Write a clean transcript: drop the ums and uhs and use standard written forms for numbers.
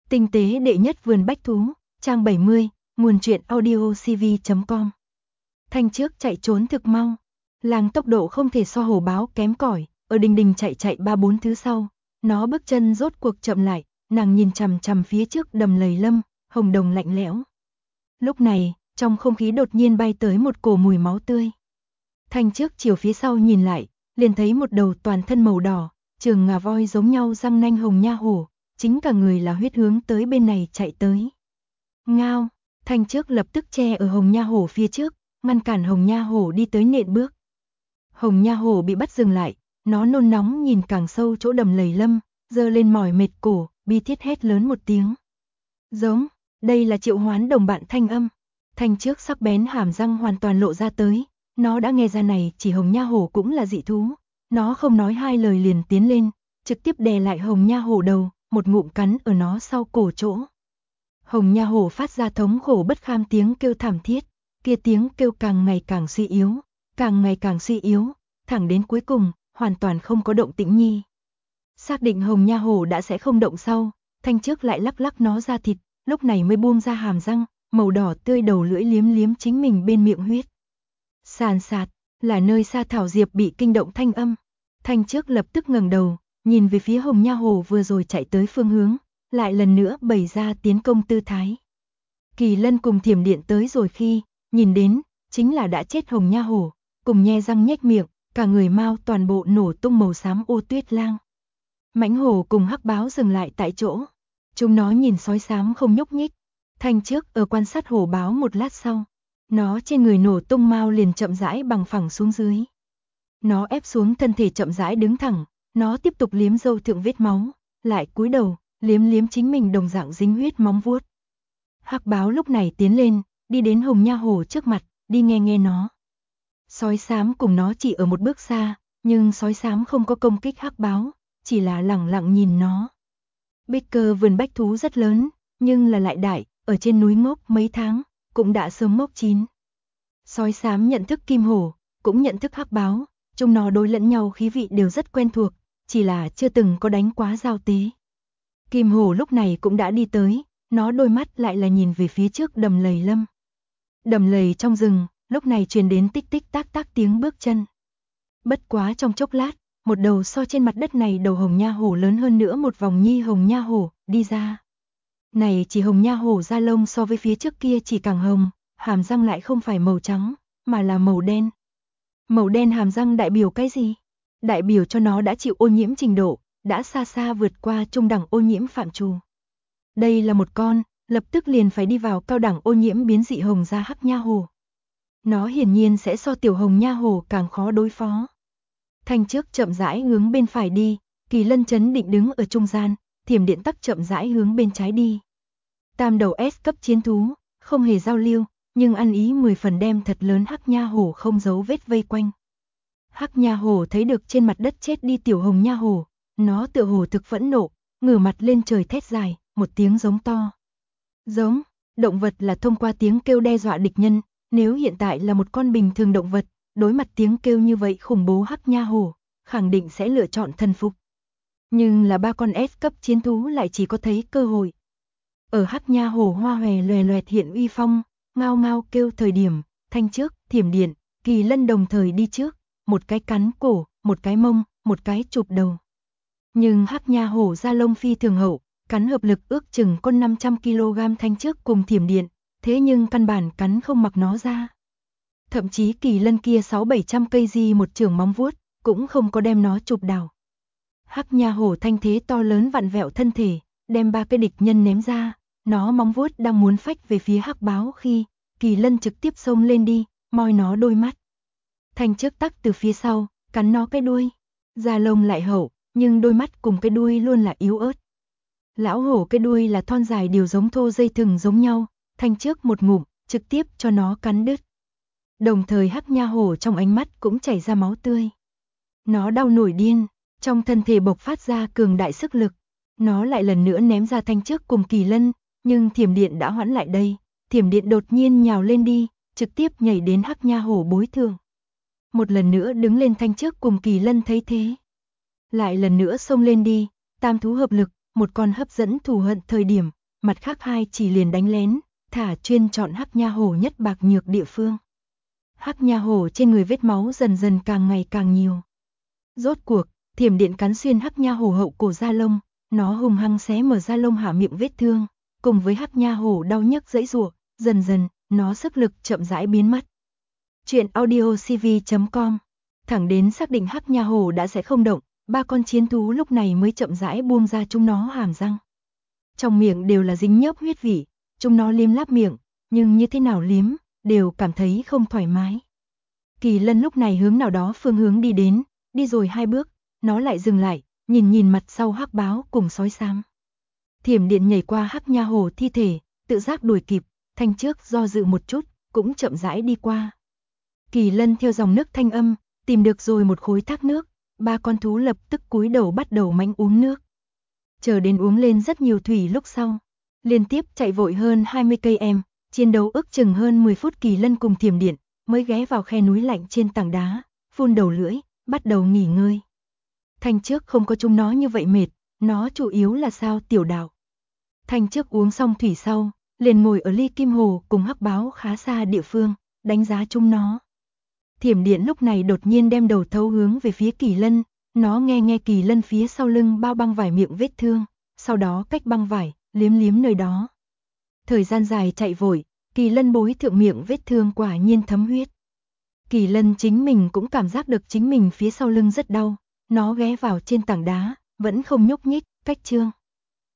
Tinh tế đệ nhất vườn bách thú, trang 70, nguồn truyện audiocv.com. Thanh trước chạy trốn thực mau, Lang tốc độ không thể so hổ báo kém cỏi, ở đình đình chạy 3-4 thứ sau, nó bước chân rốt cuộc chậm lại, nàng nhìn chằm chằm phía trước đầm lầy lâm, hồng đồng lạnh lẽo. Lúc này, trong không khí đột nhiên bay tới một cổ mùi máu tươi. Thanh trước chiều phía sau nhìn lại, liền thấy một đầu toàn thân màu đỏ, trường ngà voi giống nhau răng nanh hồng nha hổ, chính cả người là huyết hướng tới bên này chạy tới. Ngao, Thanh trước lập tức che ở hồng nha hổ phía trước, ngăn cản hồng nha hổ đi tới nện bước. Hồng nha hổ bị bắt dừng lại, nó nôn nóng nhìn càng sâu chỗ đầm lầy lâm, giơ lên mỏi mệt cổ, bi thiết hét lớn một tiếng. Giống, đây là triệu hoán đồng bạn thanh âm. Thanh trước sắc bén hàm răng hoàn toàn lộ ra tới, nó đã nghe ra này chỉ hồng nha hổ cũng là dị thú. Nó không nói hai lời liền tiến lên, trực tiếp đè lại hồng nha hổ đầu, một ngụm cắn ở nó sau cổ chỗ. Hồng nha hổ phát ra thống khổ bất kham tiếng kêu thảm thiết, kia tiếng kêu càng ngày càng suy yếu, càng ngày càng suy yếu, thẳng đến cuối cùng, hoàn toàn không có động tĩnh nhi. Xác định hồng nha hổ đã sẽ không động sau, Thanh trước lại lắc lắc nó ra thịt, lúc này mới buông ra hàm răng, màu đỏ tươi đầu lưỡi liếm liếm chính mình bên miệng huyết. Sàn sạt, là nơi xa thảo diệp bị kinh động thanh âm. Thanh trước lập tức ngẩng đầu, nhìn về phía hồng nha hổ vừa rồi chạy tới phương hướng, lại lần nữa bày ra tiến công tư thái. Kỳ Lân cùng Thiểm Điện tới rồi khi, nhìn đến, chính là đã chết hồng nha hổ, cùng nhe răng nhếch miệng, cả người mau toàn bộ nổ tung màu xám ô tuyết lang. Mãnh hổ cùng hắc báo dừng lại tại chỗ, chúng nó nhìn sói xám không nhúc nhích. Thanh trước ở quan sát hổ báo một lát sau, nó trên người nổ tung mau liền chậm rãi bằng phẳng xuống dưới. Nó ép xuống thân thể chậm rãi đứng thẳng, nó tiếp tục liếm râu thượng vết máu, lại cúi đầu, liếm liếm chính mình đồng dạng dính huyết móng vuốt. Hắc báo lúc này tiến lên, đi đến hồng nha hổ trước mặt, đi nghe nghe nó. Sói xám cùng nó chỉ ở một bước xa, nhưng sói xám không có công kích hắc báo, chỉ là lẳng lặng nhìn nó. Bích Cơ vườn bách thú rất lớn, nhưng là lại đại, ở trên núi ngốc mấy tháng, cũng đã sớm mốc chín. Sói xám nhận thức kim hổ, cũng nhận thức hắc báo, chúng nó đối lẫn nhau khí vị đều rất quen thuộc, chỉ là chưa từng có đánh quá giao tế. Kim hổ lúc này cũng đã đi tới, nó đôi mắt lại là nhìn về phía trước đầm lầy lâm. Đầm lầy trong rừng, lúc này truyền đến tích tích tác tác tiếng bước chân. Bất quá trong chốc lát, một đầu so trên mặt đất này đầu hồng nha hổ lớn hơn nữa một vòng nhi hồng nha hổ, đi ra. Này chỉ hồng nha hổ da lông so với phía trước kia chỉ càng hồng, hàm răng lại không phải màu trắng, mà là màu đen. Màu đen hàm răng đại biểu cái gì? Đại biểu cho nó đã chịu ô nhiễm trình độ, đã xa xa vượt qua trung đẳng ô nhiễm phạm trù. Đây là một con, lập tức liền phải đi vào cao đẳng ô nhiễm biến dị hồng da hắc nha hổ. Nó hiển nhiên sẽ so tiểu hồng nha hổ càng khó đối phó. Thanh trước chậm rãi hướng bên phải đi, Kỳ Lân chấn định đứng ở trung gian, Thiểm Điện tắc chậm rãi hướng bên trái đi. Tam đầu S cấp chiến thú, không hề giao lưu, nhưng ăn ý 10 phần đem thật lớn hắc nha hổ không giấu vết vây quanh. Hắc nha hổ thấy được trên mặt đất chết đi tiểu hồng nha hổ, nó tựa hồ thực phẫn nộ, ngửa mặt lên trời thét dài, một tiếng giống to. Giống, động vật là thông qua tiếng kêu đe dọa địch nhân, nếu hiện tại là một con bình thường động vật, đối mặt tiếng kêu như vậy khủng bố hắc nha hổ, khẳng định sẽ lựa chọn thần phục. Nhưng là ba con S cấp chiến thú lại chỉ có thấy cơ hội. Ở hắc nha hổ hoa hòe loè loẹt hiện uy phong, ngao ngao kêu thời điểm, Thanh trước, Thiểm Điện, Kỳ Lân đồng thời đi trước, một cái cắn cổ, một cái mông, một cái chụp đầu. Nhưng hắc nha hổ da lông phi thường hậu, cắn hợp lực ước chừng con 500 kg Thanh trước cùng Thiểm Điện, thế nhưng căn bản cắn không mặc nó ra. Thậm chí Kỳ Lân kia 600-700 cây di một trường móng vuốt, cũng không có đem nó chụp đảo. Hắc nha hổ thanh thế to lớn vặn vẹo thân thể, đem ba cái địch nhân ném ra, nó móng vuốt đang muốn phách về phía hắc báo khi, Kỳ Lân trực tiếp xông lên đi, moi nó đôi mắt. Thanh trước tắc từ phía sau, cắn nó cái đuôi, da lông lại hậu, nhưng đôi mắt cùng cái đuôi luôn là yếu ớt. Lão hổ cái đuôi là thon dài điều giống thô dây thừng giống nhau, Thanh trước một ngụm, trực tiếp cho nó cắn đứt. Đồng thời hắc nha hổ trong ánh mắt cũng chảy ra máu tươi. Nó đau nổi điên, trong thân thể bộc phát ra cường đại sức lực. Nó lại lần nữa ném ra Thanh trước cùng Kỳ Lân, nhưng Thiểm Điện đã hoãn lại đây. Thiểm Điện đột nhiên nhào lên đi, trực tiếp nhảy đến hắc nha hổ bối thường. Một lần nữa đứng lên Thanh trước cùng Kỳ Lân thấy thế. Lại lần nữa xông lên đi, tam thú hợp lực, một con hấp dẫn thù hận thời điểm, mặt khác hai chỉ liền đánh lén, thả chuyên chọn Hắc Nha Hổ nhất bạc nhược địa phương. Hắc Nha Hổ trên người vết máu dần dần càng ngày càng nhiều. Rốt cuộc, thiểm điện cắn xuyên Hắc Nha Hổ hậu cổ da lông, nó hung hăng xé mở da lông hạ miệng vết thương, cùng với Hắc Nha Hổ đau nhức giãy giụa, dần dần, nó sức lực chậm rãi biến mất. Truyện audio cv.com. Thẳng đến xác định Hắc Nha Hổ đã sẽ không động, ba con chiến thú lúc này mới chậm rãi buông ra chúng nó hàm răng. Trong miệng đều là dính nhớp huyết vị, chúng nó liếm láp miệng, nhưng như thế nào liếm, đều cảm thấy không thoải mái. Kỳ Lân lúc này hướng nào đó phương hướng đi đến, đi rồi 2 bước, nó lại dừng lại, nhìn mặt sau Hắc Báo cùng sói xám. Thiểm điện nhảy qua Hắc Nha Hổ thi thể, tự giác đuổi kịp, thanh trước do dự một chút, cũng chậm rãi đi qua. Kỳ Lân theo dòng nước thanh âm, tìm được rồi một khối thác nước, ba con thú lập tức cúi đầu bắt đầu mãnh uống nước. Chờ đến uống lên rất nhiều thủy lúc sau, liên tiếp chạy vội hơn 20 cây em, chiến đấu ước chừng hơn 10 phút Kỳ Lân cùng Thiểm điện mới ghé vào khe núi lạnh trên tảng đá, phun đầu lưỡi, bắt đầu nghỉ ngơi. Thanh trước không có chúng nó như vậy mệt, nó chủ yếu là sao tiểu đạo. Thanh trước uống xong thủy sau, liền ngồi ở ly kim hồ cùng Hắc Báo khá xa địa phương, đánh giá chúng nó. Thiểm điện lúc này đột nhiên đem đầu thấu hướng về phía Kỳ Lân, nó nghe Kỳ Lân phía sau lưng bao băng vải miệng vết thương, sau đó cách băng vải, liếm nơi đó. Thời gian dài chạy vội, Kỳ Lân bối thượng miệng vết thương quả nhiên thấm huyết. Kỳ Lân chính mình cũng cảm giác được chính mình phía sau lưng rất đau, nó ghé vào trên tảng đá, vẫn không nhúc nhích, cách trương.